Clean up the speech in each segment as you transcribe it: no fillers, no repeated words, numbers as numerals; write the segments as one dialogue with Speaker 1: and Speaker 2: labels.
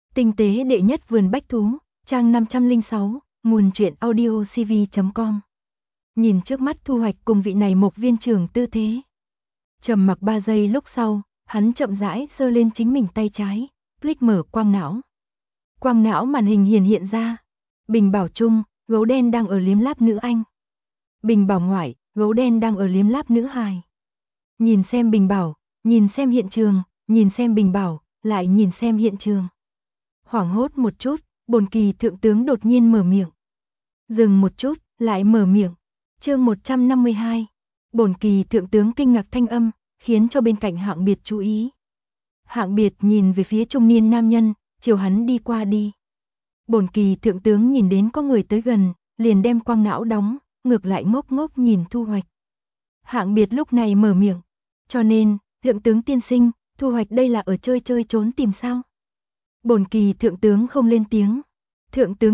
Speaker 1: Tinh tế đệ nhất vườn bách thú, trang 506, nguồn truyện audio cv.com. Nhìn trước mắt Thu Hoạch cùng vị này Mộc viên trưởng tư thế. Trầm mặc 3 giây lúc sau, hắn chậm rãi giơ lên chính mình tay trái, click mở quang não. Quang não màn hình hiện ra. Bình bảo trung, gấu đen đang ở liếm láp nữ anh. Bình bảo ngoại, gấu đen đang ở liếm láp nữ hài. Nhìn xem bình bảo, nhìn xem hiện trường, nhìn xem bình bảo, lại nhìn xem hiện trường. Hoảng hốt một chút, Bồn Kỳ thượng tướng đột nhiên mở miệng. Dừng một chút, lại mở miệng. Chương 152. Bồn Kỳ thượng tướng kinh ngạc thanh âm, khiến cho bên cạnh Hạng Biệt chú ý. Hạng Biệt nhìn về phía trung niên nam nhân, chiều hắn đi qua đi. Bồn Kỳ thượng tướng nhìn đến có người tới gần, liền đem quang não đóng, ngược lại ngốc ngốc nhìn Thu Hoạch. Hạng Biệt lúc này mở miệng. Cho nên, thượng tướng tiên sinh, Thu Hoạch đây là ở chơi trốn tìm sao? Bồn Kỳ thượng tướng không lên tiếng. Thượng tướng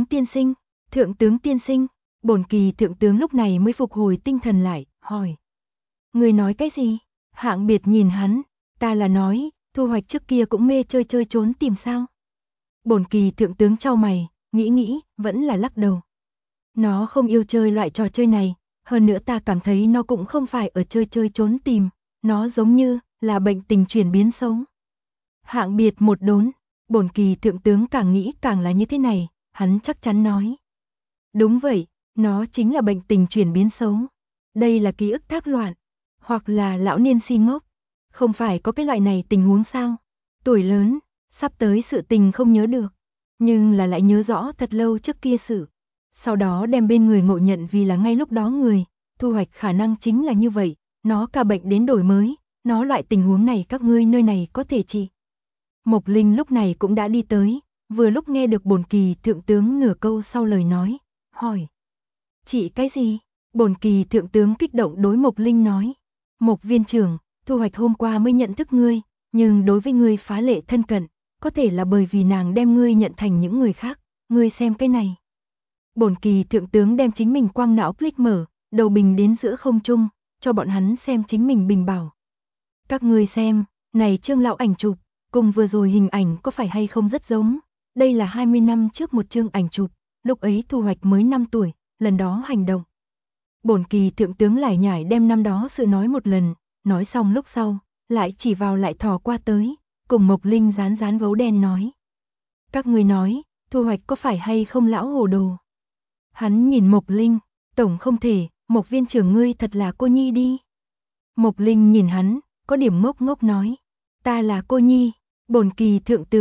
Speaker 1: tiên sinh, Bồn Kỳ thượng tướng lúc này mới phục hồi tinh thần lại, hỏi. Người nói cái gì? Hạng Biệt nhìn hắn, ta là nói, Thu Hoạch trước kia cũng mê chơi trốn tìm sao? Bồn Kỳ thượng tướng chau mày, nghĩ, vẫn là lắc đầu. Nó không yêu chơi loại trò chơi này, hơn nữa ta cảm thấy nó cũng không phải ở chơi trốn tìm, nó giống như là bệnh tình chuyển biến xấu. Hạng Biệt một đốn. Bồn Kỳ thượng tướng càng nghĩ càng là như thế này, hắn chắc chắn nói. Đúng vậy, nó chính là bệnh tình chuyển biến xấu. Đây là ký ức thác loạn, hoặc là lão niên si ngốc. Không phải có cái loại này tình huống sao? Tuổi lớn, sắp tới sự tình không nhớ được, nhưng là lại nhớ rõ thật lâu trước kia sự. Sau đó đem bên người ngộ nhận vì là ngay lúc đó người, Thu Hoạch khả năng chính là như vậy, nó ca bệnh đến đổi mới, nó loại tình huống này các ngươi nơi này có thể trị. Mộc Linh lúc này cũng đã đi tới, vừa lúc nghe được Bồn Kỳ thượng tướng nửa câu sau lời nói, hỏi. Chị cái gì? Bồn Kỳ thượng tướng kích động đối Mộc Linh nói. Mộc viên trưởng, Thu Hoạch hôm qua mới nhận thức ngươi, nhưng đối với ngươi phá lệ thân cận, có thể là bởi vì nàng đem ngươi nhận thành những người khác, ngươi xem cái này. Bồn Kỳ thượng tướng đem chính mình quang não click mở, đầu bình đến giữa không trung, cho bọn hắn xem chính mình bình bảo. Các ngươi xem, này chương lão ảnh chụp. Cùng vừa rồi hình ảnh có phải hay không rất giống, đây là 20 năm trước một chương ảnh chụp, lúc ấy Thu Hoạch mới 5 tuổi, lần đó hành động. Bồn Kỳ thượng tướng lải nhải đem năm đó sự nói một lần, nói xong lúc sau, lại chỉ vào lại thò qua tới, cùng Mộc Linh dán gấu đen nói. Các người nói, Thu Hoạch có phải hay không lão hồ đồ? Hắn nhìn Mộc Linh, tổng không thể, Mộc viên trưởng ngươi thật là cô nhi đi. Mộc Linh nhìn hắn, có điểm ngốc nói. Ta là cô nhi. Bồn Kỳ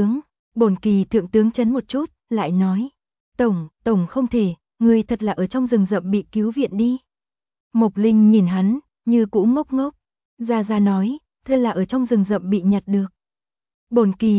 Speaker 1: thượng tướng chấn một chút, lại nói. Tổng không thể, người thật là ở trong rừng rậm bị cứu viện đi. Mộc Linh nhìn hắn, như cũ ngốc. Ra nói, thật là ở trong rừng rậm bị nhặt được. Bồn Kỳ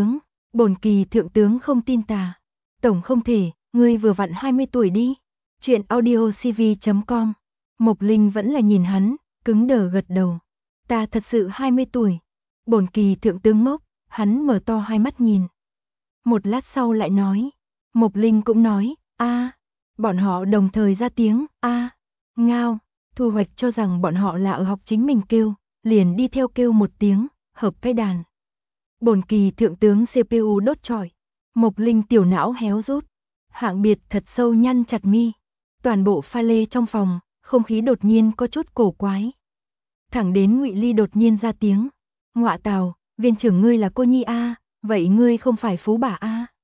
Speaker 1: thượng tướng không tin tà. Tổng không thể, ngươi vừa vặn 20 tuổi đi. Chuyện audio cv.com. Mộc Linh vẫn là nhìn hắn, cứng đờ gật đầu. Ta thật sự 20 tuổi. Bồn Kỳ thượng tướng ngốc, hắn mở to hai mắt nhìn. Một lát sau lại nói, Mộc Linh cũng nói, bọn họ đồng thời ra tiếng, ngao, Thu Hoạch cho rằng bọn họ là ở học chính mình kêu, liền đi theo kêu một tiếng, hợp cái đàn. Bồn Kỳ thượng tướng CPU đốt trọi, Mộc Linh tiểu não héo rút, Hạng Biệt thật sâu nhăn chặt mi. Toàn bộ pha lê trong phòng, không khí đột nhiên có chút cổ quái. Thẳng đến Ngụy Ly đột nhiên ra tiếng. Ngọa tào, viên trưởng ngươi là cô nhi vậy ngươi không phải phú bà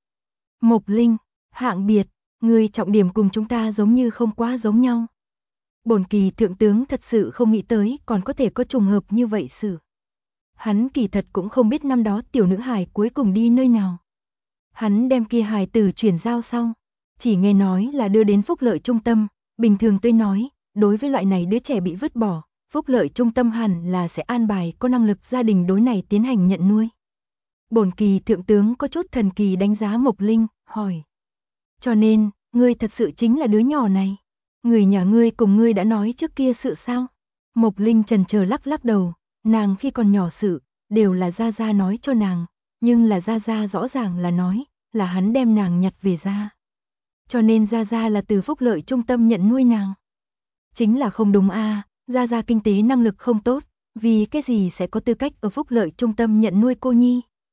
Speaker 1: Mộc Linh, Hạng Biệt, ngươi trọng điểm cùng chúng ta giống như không quá giống nhau. Bồn Kỳ thượng tướng thật sự không nghĩ tới còn có thể có trùng hợp như vậy sự. Hắn kỳ thật cũng không biết năm đó tiểu nữ hài cuối cùng đi nơi nào. Hắn đem kia hài tử chuyển giao sau, chỉ nghe nói là đưa đến phúc lợi trung tâm, bình thường tôi nói, đối với loại này đứa trẻ bị vứt bỏ. Phúc lợi trung tâm hẳn là sẽ an bài có năng lực gia đình đối này tiến hành nhận nuôi. Bồn Kỳ thượng tướng có chút thần kỳ đánh giá Mộc Linh, hỏi. Cho nên, ngươi thật sự chính là đứa nhỏ này. Người nhà ngươi cùng ngươi đã nói trước kia sự sao? Mộc Linh chần chờ lắc đầu, nàng khi còn nhỏ sự, đều là Gia nói cho nàng, nhưng là Gia rõ ràng là nói, là hắn đem nàng nhặt về ra. Cho nên Gia là từ phúc lợi trung tâm nhận nuôi nàng. Chính là không đúng Gia kinh tế năng lực không tốt, vì cái gì sẽ có tư cách ở phúc lợi trung tâm nhận nuôi cô nhi.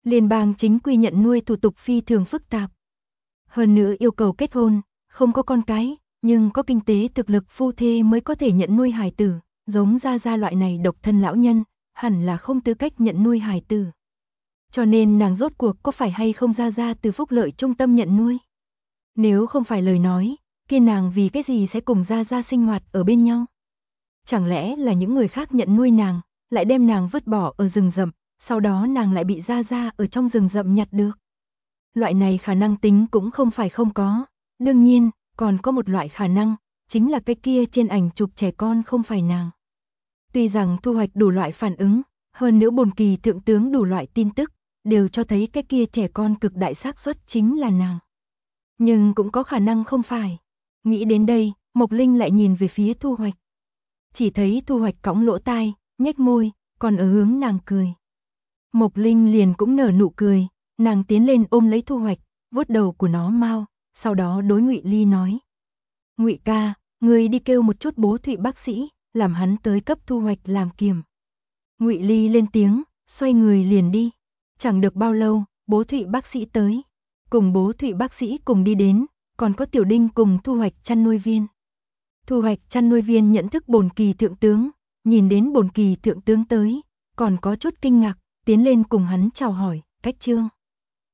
Speaker 1: Liên bang chính quy nhận nuôi thủ tục phi thường phức tạp. Hơn nữa yêu cầu kết hôn, không có con cái, nhưng có kinh tế thực lực phu thê mới có thể nhận nuôi hài tử, giống Gia Gia loại này độc thân lão nhân, hẳn là không tư cách nhận nuôi hài tử. Cho nên nàng rốt cuộc có phải hay không Gia Gia từ phúc lợi trung tâm nhận nuôi? Nếu không phải lời nói, kia nàng vì cái gì sẽ cùng Gia Gia sinh hoạt ở bên nhau? Chẳng lẽ là những người khác nhận nuôi nàng, lại đem nàng vứt bỏ ở rừng rậm, sau đó nàng lại bị Gia Gia ở trong rừng rậm nhặt được? Loại này khả năng tính cũng không phải không có. Đương nhiên, còn có một loại khả năng, chính là cái kia trên ảnh chụp trẻ con không phải nàng. Tuy rằng thu hoạch đủ loại phản ứng, hơn nữa bồn kỳ thượng tướng đủ loại tin tức, đều cho thấy cái kia trẻ con cực đại xác suất chính là nàng. Nhưng cũng có khả năng không phải. Nghĩ đến đây, Mộc Linh lại nhìn về phía Thu Hoạch. Chỉ thấy Thu Hoạch cõng lỗ tai, nhếch môi, còn ở hướng nàng cười. Mộc Linh liền cũng nở nụ cười, nàng tiến lên ôm lấy Thu Hoạch, vuốt đầu của nó mau, sau đó đối Ngụy Ly nói: "Ngụy ca, ngươi đi kêu một chút Bố Thụy bác sĩ, làm hắn tới cấp Thu Hoạch làm kiểm." Ngụy Ly lên tiếng, xoay người liền đi. Chẳng được bao lâu, Bố Thụy bác sĩ tới. Cùng Bố Thụy bác sĩ cùng đi đến, còn có Tiểu Đinh cùng Thu Hoạch chăn nuôi viên. Thu Hoạch chăn nuôi viên nhận thức bồn kỳ thượng tướng, nhìn đến bồn kỳ thượng tướng tới, còn có chút kinh ngạc, tiến lên cùng hắn chào hỏi, "Cách Trương."